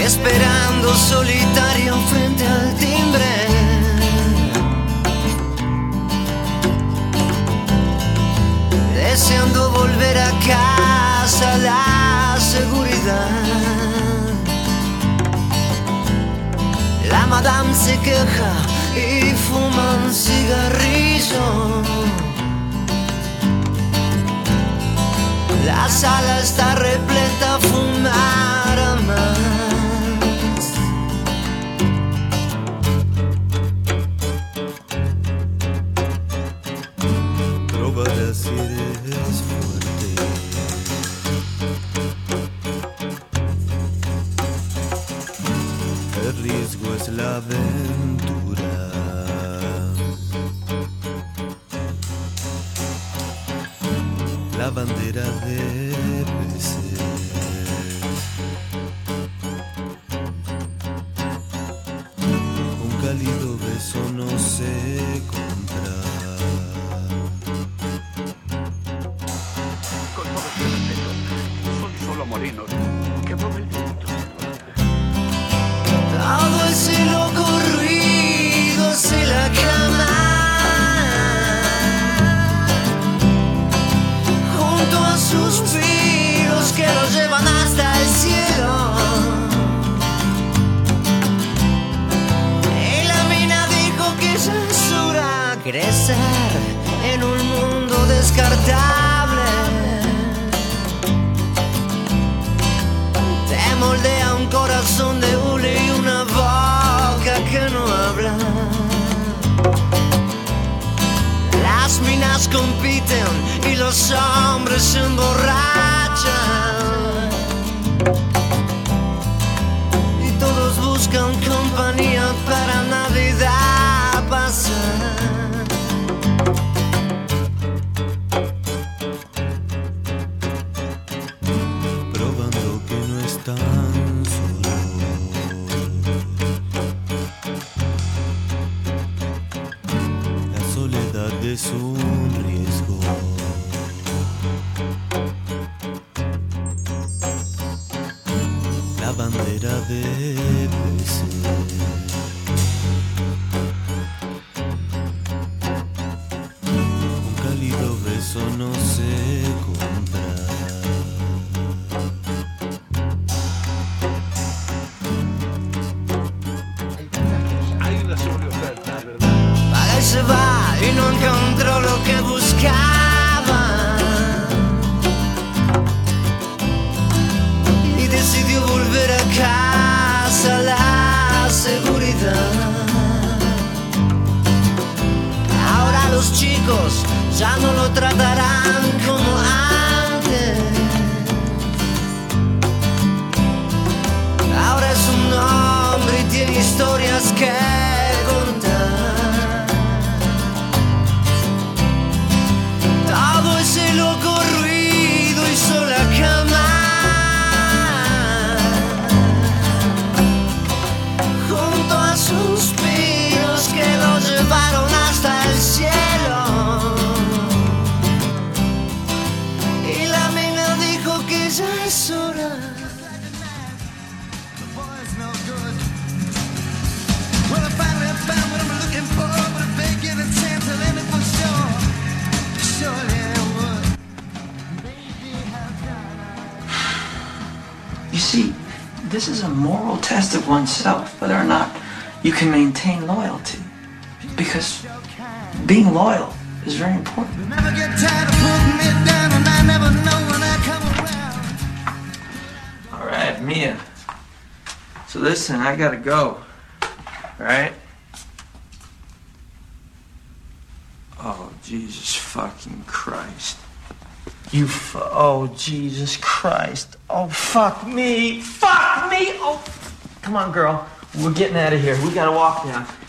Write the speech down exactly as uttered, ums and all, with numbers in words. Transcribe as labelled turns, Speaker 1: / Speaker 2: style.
Speaker 1: esperando solitario frente al timbre. Deseando volver a casa, la seguridad. La madame se queja y fuma un cigarrillo. La sala está repleta a fumar a más.
Speaker 2: Probarás si eres fuerte. El riesgo es la aventura. La bandera debe ser un cálido beso, no se compra.
Speaker 3: Con todo este respeto, soy solo Moreno, que mueve el viento.
Speaker 1: Todo ese loco ruido se la cama. Junto a suspiros que los llevan hasta el cielo. Y la mina dijo que ya es hora crecer en un mundo descartable. Te moldea un corazón de hule y una boca que no habla. Las minas compiten y los hombres se emborrachan. Y todos buscan compañía para Navidad pasar.
Speaker 2: Probando que no están solos. La soledad es un riesgo. La bandera debe ser un cálido beso, no se compra.
Speaker 3: Hay una sobreoferta, ¿verdad?
Speaker 1: Paga y se va y no encontró lo que buscaba. Y decidió volver a casa, la seguridad. Ahora los chicos ya no lo tratarán como antes. Ahora es un hombre y tiene historias que contar. Todo ese loco ruido hizo la cama. Junto a suspiros que lo llevaron hasta el cielo. Y la mina dijo que ya es hora.
Speaker 4: You see, this is a moral test of oneself, whether or not you can maintain loyalty. Because being loyal is very important.
Speaker 5: Never get tired of putting it down, and I never know when I come around.
Speaker 4: All right, Mia. So listen, I gotta go. All right? Oh, Jesus fucking Christ. You f- oh, Jesus Christ. Oh, fuck me. Fuck me. Oh, come on, girl. We're getting out of here. We gotta walk now.